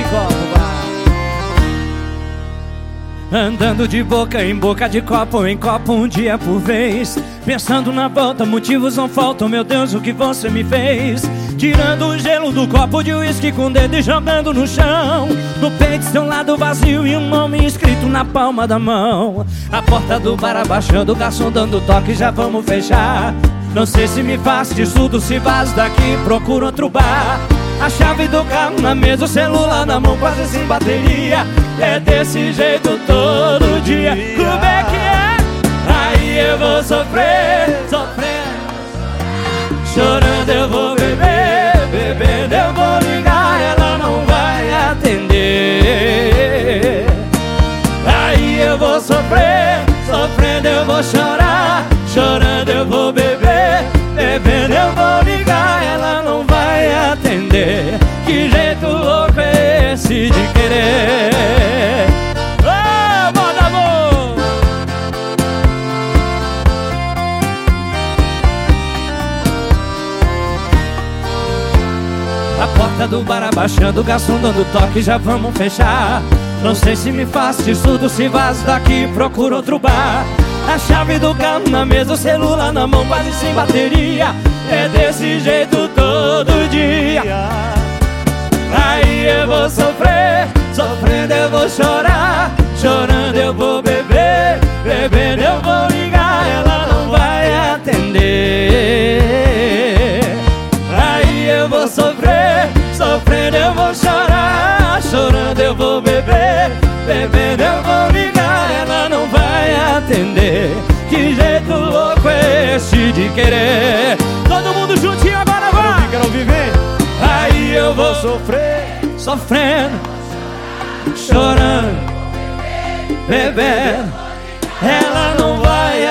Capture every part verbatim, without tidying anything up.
copo, vai. Andando de boca em boca, de copo em copo, um dia por vez. Pensando na volta, motivos não faltam, meu Deus, o que você me fez? Tirando o gelo do copo de uísque com o dedo e jogando no chão. No peito seu lado vazio e um nome escrito na palma da mão. A porta do bar abaixando, o garçom dando toque, já vamos fechar. Não sei se me faz de tudo, se vazo daqui, procuro outro bar. A chave do carro na mesa, o celular na mão, quase sem bateria. É desse jeito todo dia. Como é que é? Aí eu vou sofrer, sofrendo, chorando eu vou beber, bebendo eu vou ligar, ela não vai atender. Aí eu vou sofrer, sofrendo eu vou chorar, chorando eu vou beber, bebendo eu vou ligar, ela não vai atender. Que jeito louco é esse de querer? Oh, moda amor! A porta do bar abaixando, o garçom dando toque, já vamos fechar. Não sei se me faz de surdo, se vazo daqui, procuro outro bar. A chave do carro na mesa, o celular na mão, quase sem bateria. É desse jeito todo dia. Aí eu vou sofrer, sofrendo eu vou chorar, chorando eu vou beber, bebendo eu vou ligar, ela não vai atender. Aí eu vou sofrer, sofrendo eu vou chorar, chorando eu vou beber, bebendo eu vou ligar, ela não vai atender. Que jeito louco é esse de querer? Todo mundo juntinho agora, vai! Quero ouvir, quero ouvir, vem! Aí eu vou sofrer, sofrendo, chorando, bebendo, ela não vai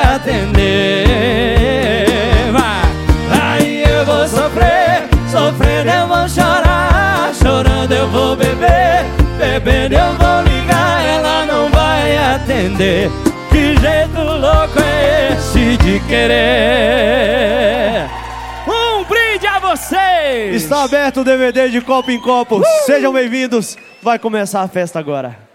atender. Vai! Aí eu vou sofrer, sofrendo eu vou chorar, chorando eu vou beber, bebendo eu vou ligar, ela não vai atender. Que jeito louco é esse de querer? Um brinde a vocês! Está aberto o D V D de Copo em Copo. Uh! Sejam bem-vindos. Vai começar a festa agora.